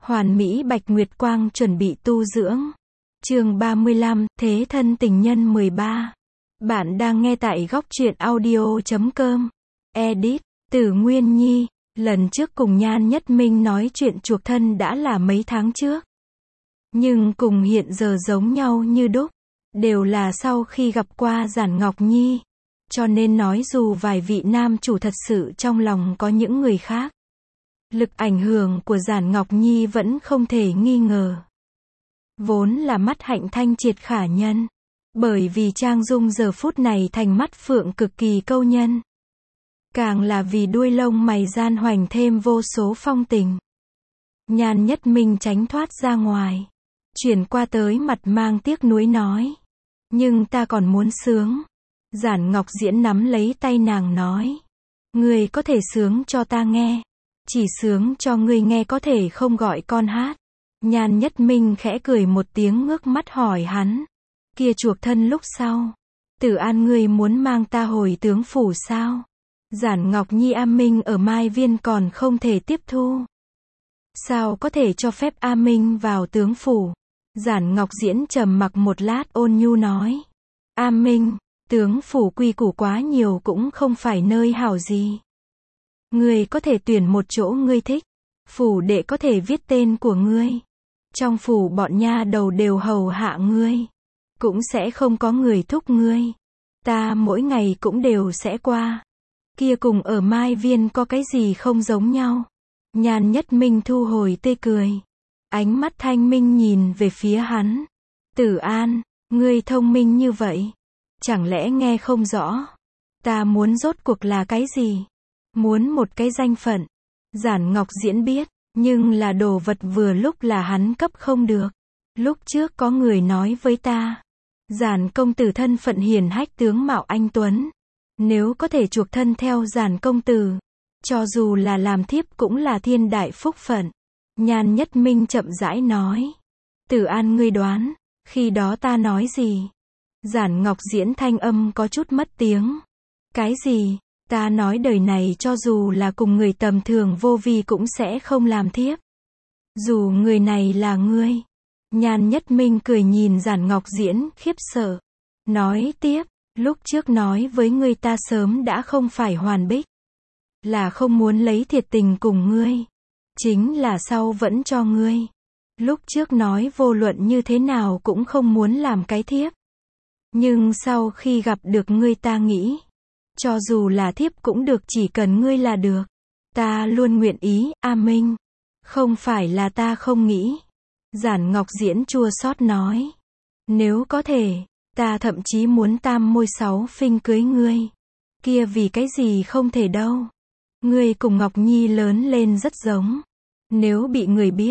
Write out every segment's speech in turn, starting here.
Hoàn Mỹ Bạch Nguyệt Quang chuẩn bị tu dưỡng. Chương 35, Thế thân tình nhân 13. Bạn đang nghe tại góc truyện audio.com. Edit, Tử Nguyên Nhi. Lần trước cùng Nhan Nhất Minh nói chuyện chuộc thân đã là mấy tháng trước. Nhưng cùng hiện giờ giống nhau như đúc. Đều là sau khi gặp qua Giản Ngọc Nhi. Cho nên nói dù vài vị nam chủ thật sự trong lòng có những người khác, lực ảnh hưởng của Giản Ngọc Nhi vẫn không thể nghi ngờ. Vốn là mắt hạnh thanh triệt khả nhân. Bởi vì Trang Dung giờ phút này thành mắt phượng cực kỳ câu nhân. Càng là vì đuôi lông mày gian hoành thêm vô số phong tình. Nhan Nhất Minh tránh thoát ra ngoài. Chuyển qua tới mặt mang tiếc nuối nói. Nhưng ta còn muốn sướng. Giản Ngọc Diễn nắm lấy tay nàng nói. Ngươi có thể sướng cho ta nghe. Chỉ sướng cho ngươi nghe có thể không gọi con hát. Nhan Nhất Minh khẽ cười một tiếng ngước mắt hỏi hắn. Kia chuộc thân lúc sau. Tử An ngươi muốn mang ta hồi tướng phủ sao? Giản Ngọc Nhi A Minh ở Mai Viên còn không thể tiếp thu. Sao có thể cho phép A Minh vào tướng phủ? Giản Ngọc Diễn trầm mặc một lát ôn nhu nói. A Minh, tướng phủ quy củ quá nhiều cũng không phải nơi hảo gì. Ngươi có thể tuyển một chỗ ngươi thích. Phủ đệ có thể viết tên của ngươi. Trong phủ bọn nha đầu đều hầu hạ ngươi. Cũng sẽ không có người thúc ngươi. Ta mỗi ngày cũng đều sẽ qua. Kia cùng ở Mai Viên có cái gì không giống nhau? Nhan Nhất Minh thu hồi tươi cười. Ánh mắt thanh minh nhìn về phía hắn. Tử An, ngươi thông minh như vậy. Chẳng lẽ nghe không rõ? Ta muốn rốt cuộc là cái gì? Muốn một cái danh phận. Giản Ngọc Diễn biết, nhưng là đồ vật vừa lúc là hắn cấp không được. Lúc trước có người nói với ta. Giản công tử thân phận hiền hách tướng mạo anh tuấn. Nếu có thể chuộc thân theo Giản công tử. Cho dù là làm thiếp cũng là thiên đại phúc phận. Nhan Nhất Minh chậm rãi nói. Tử An ngươi đoán, khi đó ta nói gì? Giản Ngọc Diễn thanh âm có chút mất tiếng. Cái gì? Ta nói đời này cho dù là cùng người tầm thường vô vi cũng sẽ không làm thiếp. Dù người này là ngươi. Nhan Nhất Minh cười nhìn Giản Ngọc Diễn khiếp sợ. Nói tiếp, lúc trước nói với ngươi ta sớm đã không phải hoàn bích. Là không muốn lấy thiệt tình cùng ngươi. Chính là sau vẫn cho ngươi. Lúc trước nói vô luận như thế nào cũng không muốn làm cái thiếp. Nhưng sau khi gặp được ngươi ta nghĩ. Cho dù là thiếp cũng được chỉ cần ngươi là được. Ta luôn nguyện ý, A Minh. Không phải là ta không nghĩ. Giản Ngọc Diễn chua xót nói. Nếu có thể, ta thậm chí muốn tam môi sáu phinh cưới ngươi. Kia vì cái gì không thể đâu. Ngươi cùng Ngọc Nhi lớn lên rất giống. Nếu bị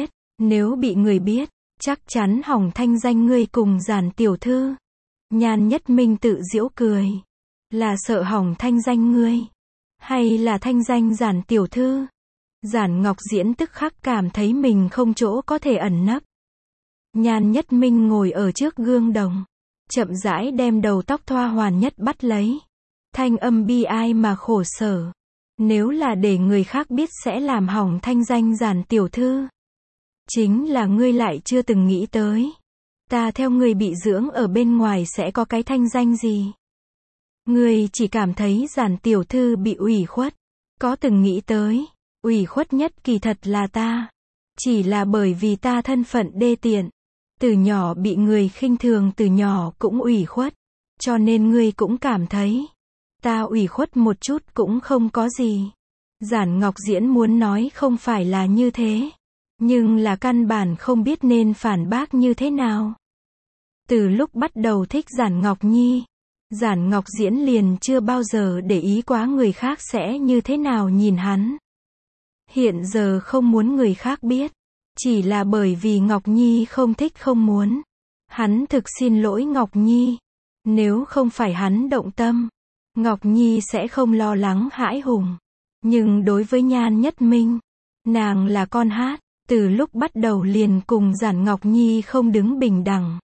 người biết, chắc chắn hỏng thanh danh ngươi cùng Giản tiểu thư. Nhan Nhất Minh tự giễu cười. Là sợ hỏng thanh danh ngươi? Hay là thanh danh Giản tiểu thư? Giản Ngọc Diễn tức khắc cảm thấy mình không chỗ có thể ẩn nấp. Nhan Nhất Minh ngồi ở trước gương đồng. Chậm rãi đem đầu tóc thoa hoàn nhất bắt lấy. Thanh âm bi ai mà khổ sở. Nếu là để người khác biết sẽ làm hỏng thanh danh Giản tiểu thư. Chính là ngươi lại chưa từng nghĩ tới. Ta theo ngươi bị dưỡng ở bên ngoài sẽ có cái thanh danh gì? Ngươi chỉ cảm thấy Giản tiểu thư bị ủy khuất. Có từng nghĩ tới, ủy khuất nhất kỳ thật là ta. Chỉ là bởi vì ta thân phận đê tiện. Từ nhỏ bị người khinh thường từ nhỏ cũng ủy khuất. Cho nên ngươi cũng cảm thấy. Ta ủy khuất một chút cũng không có gì. Giản Ngọc Diễn muốn nói không phải là như thế. Nhưng là căn bản không biết nên phản bác như thế nào. Từ lúc bắt đầu thích Giản Ngọc Nhi. Giản Ngọc Diễn liền chưa bao giờ để ý quá người khác sẽ như thế nào nhìn hắn. Hiện giờ không muốn người khác biết. Chỉ là bởi vì Ngọc Nhi không thích không muốn. Hắn thực xin lỗi Ngọc Nhi. Nếu không phải hắn động tâm, Ngọc Nhi sẽ không lo lắng hãi hùng. Nhưng đối với Nhan Nhất Minh, nàng là con hát. Từ lúc bắt đầu liền cùng Giản Ngọc Nhi không đứng bình đẳng.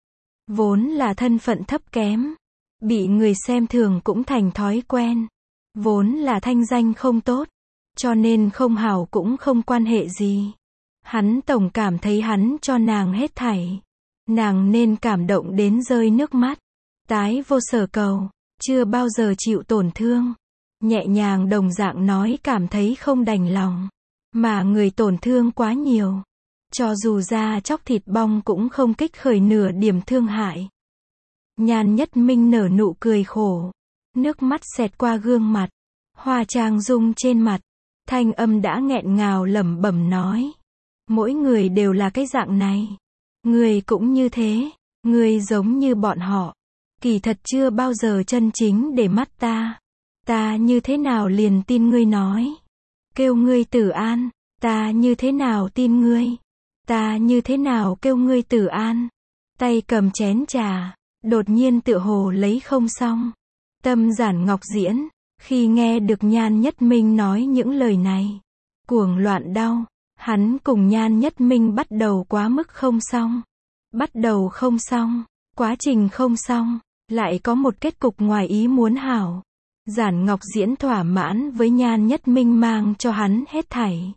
Vốn là thân phận thấp kém. Bị người xem thường cũng thành thói quen. Vốn là thanh danh không tốt. Cho nên không hảo cũng không quan hệ gì. Hắn tổng cảm thấy hắn cho nàng hết thảy. Nàng nên cảm động đến rơi nước mắt. Tái vô sở cầu, chưa bao giờ chịu tổn thương. Nhẹ nhàng đồng dạng nói cảm thấy không đành lòng. Mà người tổn thương quá nhiều. Cho dù da chóc thịt bong cũng không kích khởi nửa điểm thương hại. Nhan Nhất Minh nở nụ cười khổ. Nước mắt xẹt qua gương mặt. Hoa trang dung trên mặt. Thanh âm đã nghẹn ngào lẩm bẩm nói. Mỗi người đều là cái dạng này. Ngươi cũng như thế. Ngươi giống như bọn họ. Kỳ thật chưa bao giờ chân chính để mắt ta. Ta như thế nào liền tin ngươi nói. Kêu ngươi tử an. Ta như thế nào tin ngươi. Ta như thế nào kêu ngươi tử an. Tay cầm chén trà. Đột nhiên tựa hồ lấy không xong. Tâm Giản Ngọc Diễn. Khi nghe được Nhan Nhất Minh nói những lời này. Cuồng loạn đau. Hắn cùng Nhan Nhất Minh bắt đầu quá mức không xong. Bắt đầu không xong. Quá trình không xong. Lại có một kết cục ngoài ý muốn hảo. Giản Ngọc Diễn thỏa mãn với Nhan Nhất Minh mang cho hắn hết thảy.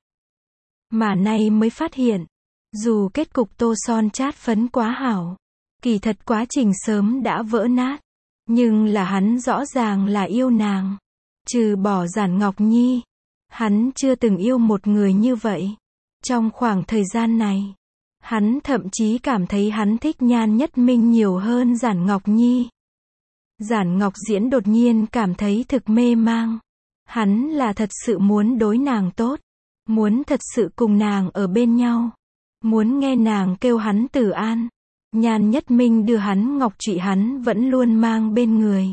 Mà nay mới phát hiện. Dù kết cục tô son chát phấn quá hảo. Kỳ thật quá trình sớm đã vỡ nát. Nhưng là hắn rõ ràng là yêu nàng. Trừ bỏ Giản Ngọc Nhi. Hắn chưa từng yêu một người như vậy. Trong khoảng thời gian này. Hắn thậm chí cảm thấy hắn thích Nhan Nhất Minh nhiều hơn Giản Ngọc Nhi. Giản Ngọc Diễn đột nhiên cảm thấy thực mê mang. Hắn là thật sự muốn đối nàng tốt. Muốn thật sự cùng nàng ở bên nhau. Muốn nghe nàng kêu hắn tử an. Nhan Nhất Minh đưa hắn ngọc trụy hắn vẫn luôn mang bên người.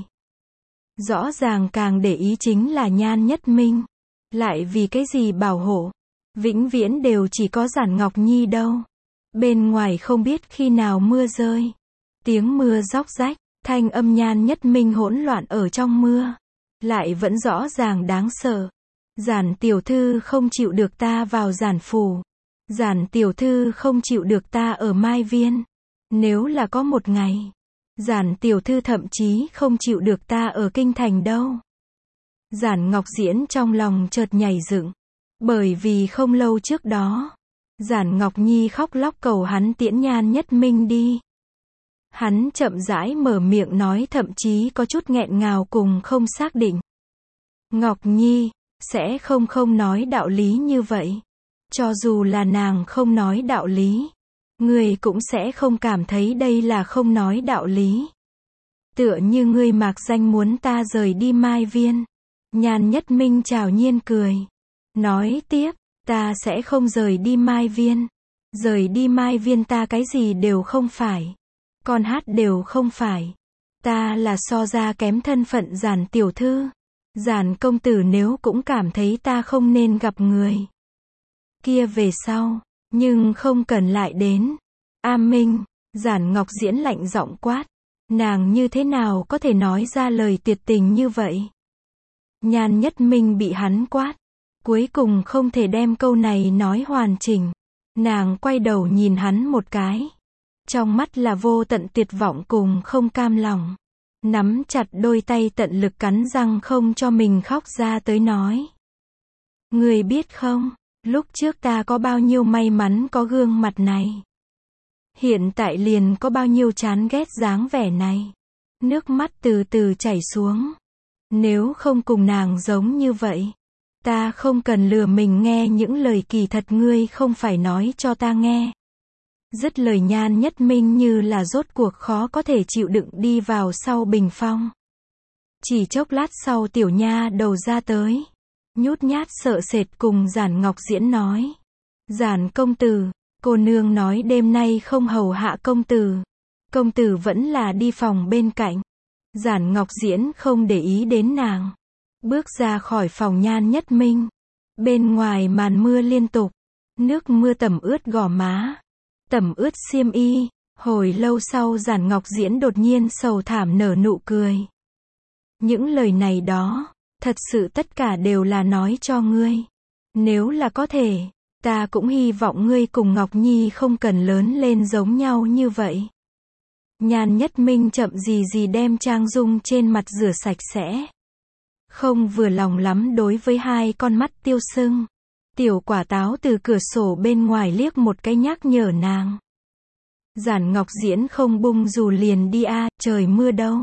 Rõ ràng càng để ý chính là Nhan Nhất Minh. Lại vì cái gì bảo hộ. Vĩnh viễn đều chỉ có Giản Ngọc Nhi đâu. Bên ngoài không biết khi nào mưa rơi. Tiếng mưa róc rách. Thanh âm Nhan Nhất Minh hỗn loạn ở trong mưa. Lại vẫn rõ ràng đáng sợ. Giản tiểu thư không chịu được ta vào giản phủ. Giản tiểu thư không chịu được ta ở Mai Viên. Nếu là có một ngày. Giản tiểu thư thậm chí không chịu được ta ở kinh thành đâu. Giản Ngọc Diễn trong lòng chợt nhảy dựng. Bởi vì không lâu trước đó. Giản Ngọc Nhi khóc lóc cầu hắn tiễn Nhan Nhất Minh đi. Hắn chậm rãi mở miệng nói thậm chí có chút nghẹn ngào cùng không xác định. Ngọc Nhi, sẽ không nói đạo lý như vậy. Cho dù là nàng không nói đạo lý. Ngươi cũng sẽ không cảm thấy đây là không nói đạo lý. Tựa như ngươi mạc danh muốn ta rời đi Mai Viên. Nhan Nhất Minh trào nhiên cười. Nói tiếp, ta sẽ không rời đi Mai Viên. Rời đi Mai Viên ta cái gì đều không phải. Con hát đều không phải. Ta là so ra kém thân phận Giản tiểu thư. Giản công tử nếu cũng cảm thấy ta không nên gặp người. Kia về sau, nhưng không cần lại đến. A Minh, Giản Ngọc Diễn lạnh giọng quát. Nàng như thế nào có thể nói ra lời tuyệt tình như vậy? Nhan Nhất Minh bị hắn quát. Cuối cùng không thể đem câu này nói hoàn chỉnh. Nàng quay đầu nhìn hắn một cái. Trong mắt là vô tận tuyệt vọng cùng không cam lòng. Nắm chặt đôi tay tận lực cắn răng không cho mình khóc ra tới nói. Người biết không, lúc trước ta có bao nhiêu may mắn có gương mặt này. Hiện tại liền có bao nhiêu chán ghét dáng vẻ này. Nước mắt từ từ chảy xuống. Nếu không cùng nàng giống như vậy. Ta không cần lừa mình nghe những lời kỳ thật ngươi không phải nói cho ta nghe. Dứt lời Nhan Nhất Minh như là rốt cuộc khó có thể chịu đựng đi vào sau bình phong. Chỉ chốc lát sau tiểu nha đầu ra tới. Nhút nhát sợ sệt cùng Giản Ngọc Diễn nói. Giản công tử, cô nương nói đêm nay không hầu hạ công tử. Công tử vẫn là đi phòng bên cạnh. Giản Ngọc Diễn không để ý đến nàng. Bước ra khỏi phòng Nhan Nhất Minh. Bên ngoài màn mưa liên tục. Nước mưa tẩm ướt gò má. Tẩm ướt xiêm y. Hồi lâu sau Giản Ngọc Diễn đột nhiên sầu thảm nở nụ cười. Những lời này đó, thật sự tất cả đều là nói cho ngươi. Nếu là có thể, ta cũng hy vọng ngươi cùng Ngọc Nhi không cần lớn lên giống nhau như vậy. Nhan Nhất Minh chậm gì đem trang dung trên mặt rửa sạch sẽ. Không vừa lòng lắm đối với hai con mắt tiêu sưng. Tiểu quả táo từ cửa sổ bên ngoài liếc một cái nhắc nhở nàng. Giản Ngọc Diễn không bung dù liền đi a, trời mưa đâu.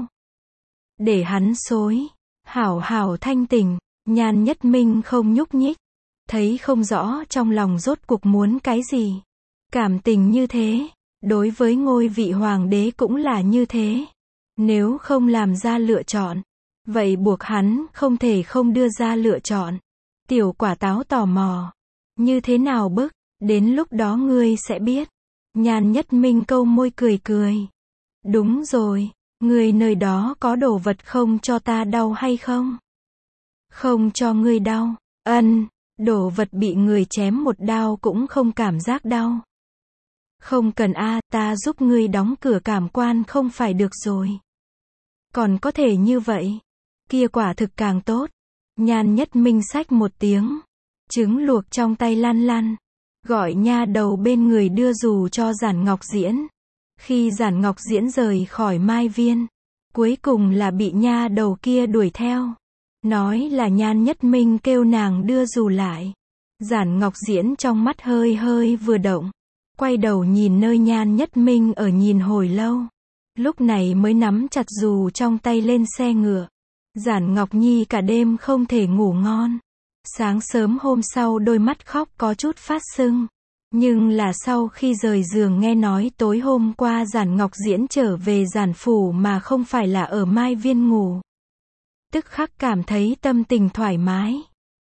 Để hắn xối. Hảo hảo thanh tỉnh. Nhan Nhất Minh không nhúc nhích. Thấy không rõ trong lòng rốt cuộc muốn cái gì. Cảm tình như thế, đối với ngôi vị hoàng đế cũng là như thế. Nếu không làm ra lựa chọn, vậy buộc hắn không thể không đưa ra lựa chọn. Tiểu quả táo tò mò. Như thế nào bức, đến lúc đó ngươi sẽ biết. Nhan Nhất Minh câu môi cười cười. Đúng rồi, ngươi nơi đó có đồ vật không cho ta đau hay không? Không cho ngươi đau. Ân, đồ vật bị người chém một đao cũng không cảm giác đau. Không cần a, ta giúp ngươi đóng cửa cảm quan không phải được rồi. Còn có thể như vậy. Kia quả thực càng tốt. Nhan Nhất Minh xách một tiếng. Trứng luộc trong tay lăn lăn. Gọi nha đầu bên người đưa dù cho Giản Ngọc Diễn. Khi Giản Ngọc Diễn rời khỏi Mai Viên, cuối cùng là bị nha đầu kia đuổi theo. Nói là Nhan Nhất Minh kêu nàng đưa dù lại. Giản Ngọc Diễn trong mắt hơi hơi vừa động. Quay đầu nhìn nơi Nhan Nhất Minh ở nhìn hồi lâu. Lúc này mới nắm chặt dù trong tay lên xe ngựa. Giản Ngọc Nhi cả đêm không thể ngủ ngon. Sáng sớm hôm sau đôi mắt khóc có chút phát sưng. Nhưng là sau khi rời giường nghe nói tối hôm qua Giản Ngọc Diễn trở về Giản phủ mà không phải là ở Mai Viên ngủ. Tức khắc cảm thấy tâm tình thoải mái.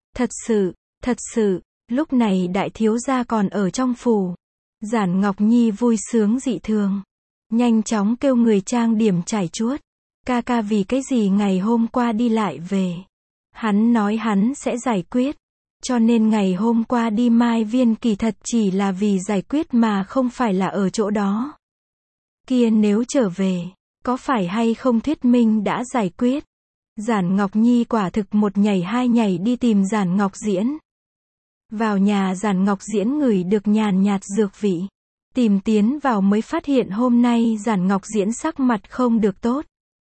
Thật sự, lúc này đại thiếu gia còn ở trong phủ. Giản Ngọc Nhi vui sướng dị thường. Nhanh chóng kêu người trang điểm trải chuốt. Ca ca vì cái gì ngày hôm qua đi lại về. Hắn nói hắn sẽ giải quyết. Cho nên ngày hôm qua đi Mai Viên kỳ thật chỉ là vì giải quyết mà không phải là ở chỗ đó. Kia nếu trở về, có phải hay không thuyết minh đã giải quyết. Giản Ngọc Nhi quả thực một nhảy hai nhảy đi tìm Giản Ngọc Diễn. Vào nhà Giản Ngọc Diễn ngửi được nhàn nhạt dược vị. Tìm tiến vào mới phát hiện hôm nay Giản Ngọc Diễn sắc mặt không được tốt.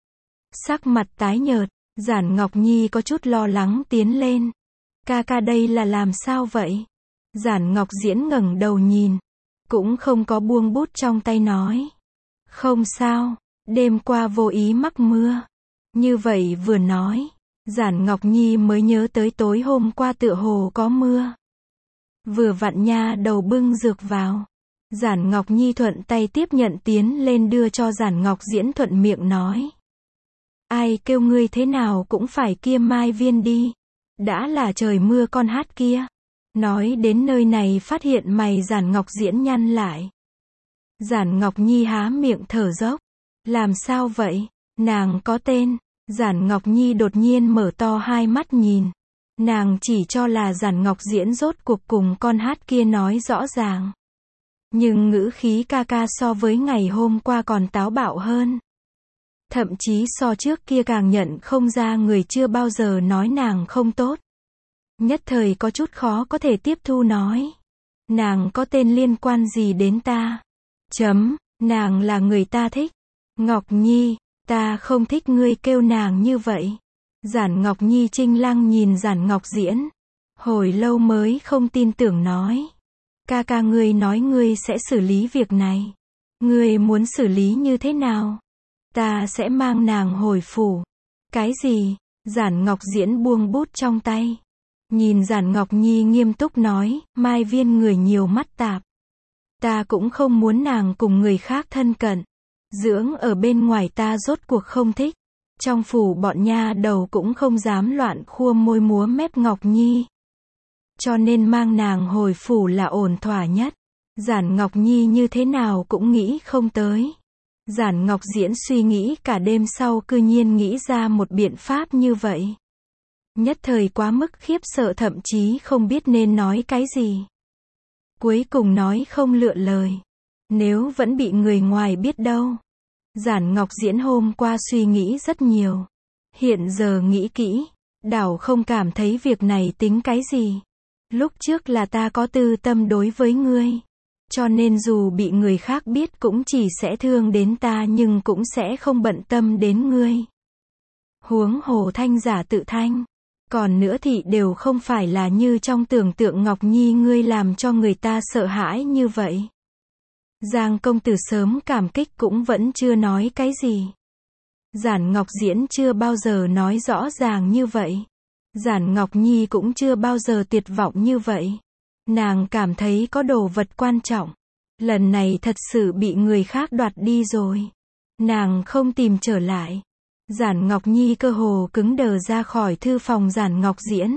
Sắc mặt tái nhợt, Giản Ngọc Nhi có chút lo lắng tiến lên. Ca ca đây là làm sao vậy? Giản Ngọc Diễn ngẩng đầu nhìn. Cũng không có buông bút trong tay nói. Không sao, đêm qua vô ý mắc mưa. Như vậy vừa nói, Giản Ngọc Nhi mới nhớ tới tối hôm qua tựa hồ có mưa. Vừa vặn nha đầu bưng dược vào. Giản Ngọc Nhi thuận tay tiếp nhận tiến lên đưa cho Giản Ngọc Diễn thuận miệng nói. Ai kêu ngươi thế nào cũng phải kia Mai Viên đi. Đã là trời mưa con hát kia. Nói đến nơi này phát hiện mày Giản Ngọc Diễn nhăn lại. Giản Ngọc Nhi há miệng thở dốc. Làm sao vậy? Nàng có tên. Giản Ngọc Nhi đột nhiên mở to hai mắt nhìn. Nàng chỉ cho là Giản Ngọc Diễn rốt cuộc cùng con hát kia nói rõ ràng. Nhưng ngữ khí ca ca so với ngày hôm qua còn táo bạo hơn. Thậm chí so trước kia càng nhận không ra người chưa bao giờ nói nàng không tốt. Nhất thời có chút khó có thể tiếp thu nói. Nàng có tên liên quan gì đến ta? Nàng là người ta thích. Ngọc Nhi, ta không thích ngươi kêu nàng như vậy. Giản Ngọc Nhi trinh lăng nhìn Giản Ngọc Diễn. Hồi lâu mới không tin tưởng nói. Ca ca ngươi nói ngươi sẽ xử lý việc này. Ngươi muốn xử lý như thế nào? Ta sẽ mang nàng hồi phủ. Cái gì? Giản Ngọc Diễn buông bút trong tay. Nhìn Giản Ngọc Nhi nghiêm túc nói, Mai Viên người nhiều mắt tạp. Ta cũng không muốn nàng cùng người khác thân cận. Dưỡng ở bên ngoài ta rốt cuộc không thích. Trong phủ bọn nha đầu cũng không dám loạn khua môi múa mép Ngọc Nhi. Cho nên mang nàng hồi phủ là ổn thỏa nhất. Giản Ngọc Nhi như thế nào cũng nghĩ không tới. Giản Ngọc Diễn suy nghĩ cả đêm sau cư nhiên nghĩ ra một biện pháp như vậy. Nhất thời quá mức khiếp sợ thậm chí không biết nên nói cái gì. Cuối cùng nói không lựa lời. Nếu vẫn bị người ngoài biết đâu. Giản Ngọc Diễn hôm qua suy nghĩ rất nhiều. Hiện giờ nghĩ kỹ. Đảo không cảm thấy việc này tính cái gì. Lúc trước là ta có tư tâm đối với ngươi. Cho nên dù bị người khác biết cũng chỉ sẽ thương đến ta nhưng cũng sẽ không bận tâm đến ngươi. Huống hồ thanh giả tự thanh. Còn nữa thì đều không phải là như trong tưởng tượng Ngọc Nhi ngươi làm cho người ta sợ hãi như vậy. Giang công tử sớm cảm kích cũng vẫn chưa nói cái gì. Giản Ngọc Diễn chưa bao giờ nói rõ ràng như vậy. Giản Ngọc Nhi cũng chưa bao giờ tuyệt vọng như vậy. Nàng cảm thấy có đồ vật quan trọng. Lần này thật sự bị người khác đoạt đi rồi. Nàng không tìm trở lại. Giản Ngọc Nhi cơ hồ cứng đờ ra khỏi thư phòng Giản Ngọc Diễn.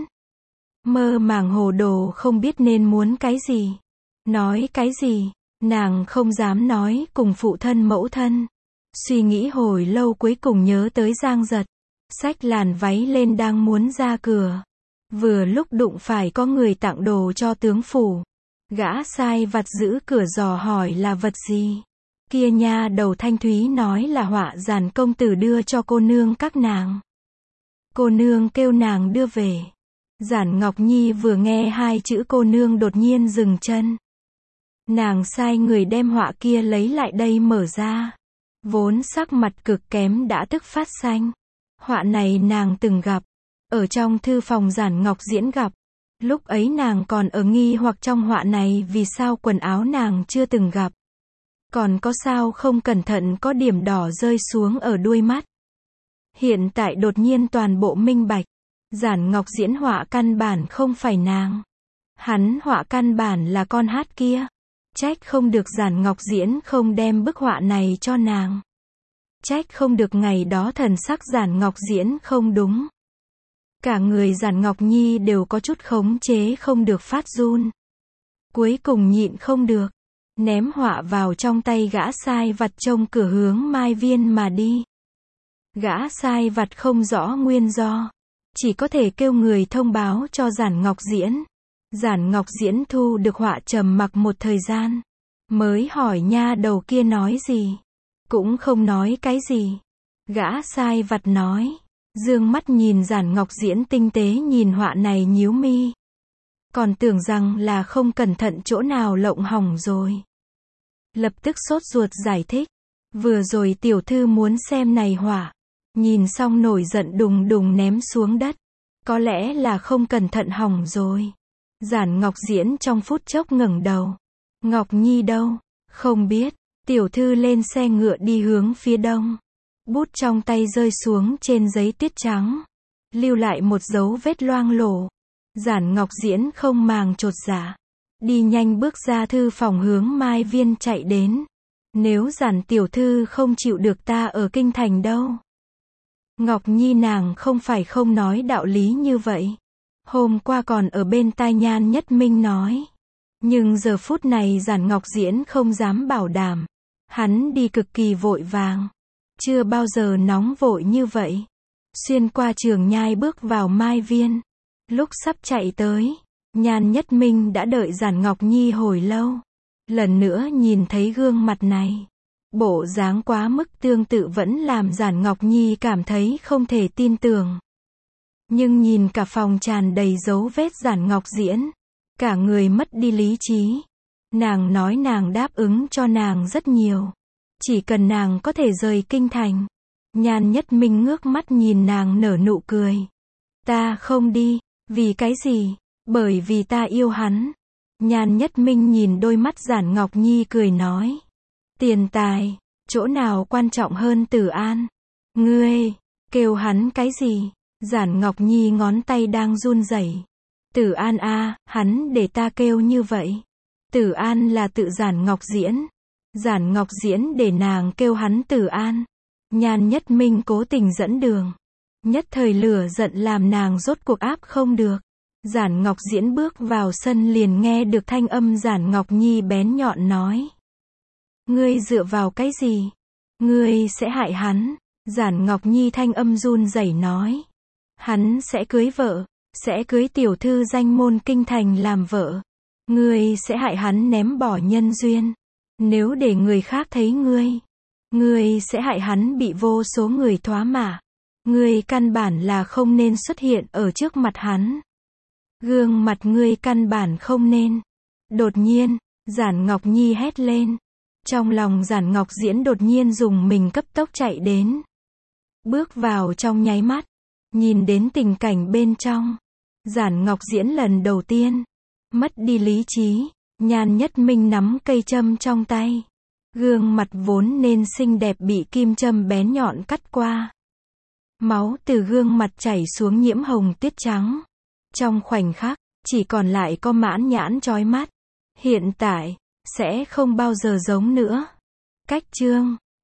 Mơ màng hồ đồ không biết nên muốn cái gì. Nói cái gì. Nàng không dám nói cùng phụ thân mẫu thân. Suy nghĩ hồi lâu cuối cùng nhớ tới Giang Giật. Xách làn váy lên đang muốn ra cửa. Vừa lúc đụng phải có người tặng đồ cho tướng phủ. Gã sai vặt giữ cửa dò hỏi là vật gì. Kia nha đầu Thanh Thúy nói là họa Giản công tử đưa cho cô nương các nàng. Cô nương kêu nàng đưa về. Giản Ngọc Nhi vừa nghe hai chữ cô nương đột nhiên dừng chân. Nàng sai người đem họa kia lấy lại đây mở ra. Vốn sắc mặt cực kém đã tức phát xanh. Họa này nàng từng gặp. Ở trong thư phòng Giản Ngọc Diễn gặp. Lúc ấy nàng còn ở nghi hoặc trong họa này vì sao quần áo nàng chưa từng gặp. Còn có sao không cẩn thận có điểm đỏ rơi xuống ở đuôi mắt. Hiện tại đột nhiên toàn bộ minh bạch. Giản Ngọc Diễn họa căn bản không phải nàng. Hắn họa căn bản là con hát kia. Trách không được Giản Ngọc Diễn không đem bức họa này cho nàng. Trách không được ngày đó thần sắc Giản Ngọc Diễn không đúng. Cả người Giản Ngọc Nhi đều có chút khống chế không được phát run. Cuối cùng nhịn không được. Ném họa vào trong tay gã sai vặt trông cửa hướng Mai Viên mà đi. Gã sai vặt không rõ nguyên do. Chỉ có thể kêu người thông báo cho Giản Ngọc Diễn. Giản Ngọc Diễn thu được họa trầm mặc một thời gian. Mới hỏi nha đầu kia nói gì. Cũng không nói cái gì. Gã sai vặt nói. Dương mắt nhìn Giản Ngọc Diễn tinh tế nhìn họa này nhíu mi. Còn tưởng rằng là không cẩn thận chỗ nào lộng hỏng rồi. Lập tức sốt ruột giải thích. Vừa rồi tiểu thư muốn xem này họa. Nhìn xong nổi giận đùng đùng ném xuống đất. Có lẽ là không cẩn thận hỏng rồi. Giản Ngọc Diễn trong phút chốc ngẩng đầu. Ngọc Nhi đâu? Không biết. Tiểu thư lên xe ngựa đi hướng phía đông. Bút trong tay rơi xuống trên giấy tuyết trắng. Lưu lại một dấu vết loang lổ. Giản Ngọc Diễn không màng chột dạ. Đi nhanh bước ra thư phòng hướng Mai Viên chạy đến. Nếu Giản tiểu thư không chịu được ta ở kinh thành đâu. Ngọc Nhi nàng không phải không nói đạo lý như vậy. Hôm qua còn ở bên tai Nhan Nhất Minh nói. Nhưng giờ phút này Giản Ngọc Diễn không dám bảo đảm. Hắn đi cực kỳ vội vàng. Chưa bao giờ nóng vội như vậy. Xuyên qua Trường Nhai bước vào Mai Viên. Lúc sắp chạy tới, Nhan Nhất Minh đã đợi Giản Ngọc Nhi hồi lâu. Lần nữa nhìn thấy gương mặt này. Bộ dáng quá mức tương tự vẫn làm Giản Ngọc Nhi cảm thấy không thể tin tưởng. Nhưng nhìn cả phòng tràn đầy dấu vết Giản Ngọc Diễn. Cả người mất đi lý trí. Nàng nói nàng đáp ứng cho nàng rất nhiều. Chỉ cần nàng có thể rời kinh thành. Nhan Nhất Minh ngước mắt nhìn nàng nở nụ cười. Ta không đi. Vì cái gì? Bởi vì ta yêu hắn. Nhan Nhất Minh nhìn đôi mắt Giản Ngọc Nhi cười nói. Tiền tài, chỗ nào quan trọng hơn Tử An? Ngươi, kêu hắn cái gì? Giản Ngọc Nhi ngón tay đang run rẩy. Tử An a, hắn để ta kêu như vậy. Tử An là tự Giản Ngọc Diễn. Giản Ngọc Diễn để nàng kêu hắn Tử An. Nhan Nhất Minh cố tình dẫn đường. Nhất thời lửa giận làm nàng rốt cuộc áp không được. Giản Ngọc Diễn bước vào sân liền nghe được thanh âm Giản Ngọc Nhi bén nhọn nói. Ngươi dựa vào cái gì? Ngươi sẽ hại hắn. Giản Ngọc Nhi thanh âm run rẩy nói. Hắn sẽ cưới vợ. Sẽ cưới tiểu thư danh môn kinh thành làm vợ. Ngươi sẽ hại hắn ném bỏ nhân duyên. Nếu để người khác thấy ngươi sẽ hại hắn bị vô số người thoá mạ. Ngươi căn bản là không nên xuất hiện ở trước mặt hắn. Gương mặt ngươi căn bản không nên. Đột nhiên, Giản Ngọc Nhi hét lên. Trong lòng Giản Ngọc Diễn đột nhiên dùng mình cấp tốc chạy đến. Bước vào trong nháy mắt. Nhìn đến tình cảnh bên trong, Giản Ngọc Diễn lần đầu tiên mất đi lý trí, Nhan Nhất Minh nắm cây châm trong tay. Gương mặt vốn nên xinh đẹp bị kim châm bén nhọn cắt qua. Máu từ gương mặt chảy xuống nhiễm hồng tuyết trắng. Trong khoảnh khắc, chỉ còn lại có mãn nhãn chói mắt. Hiện tại, sẽ không bao giờ giống nữa. Cách chương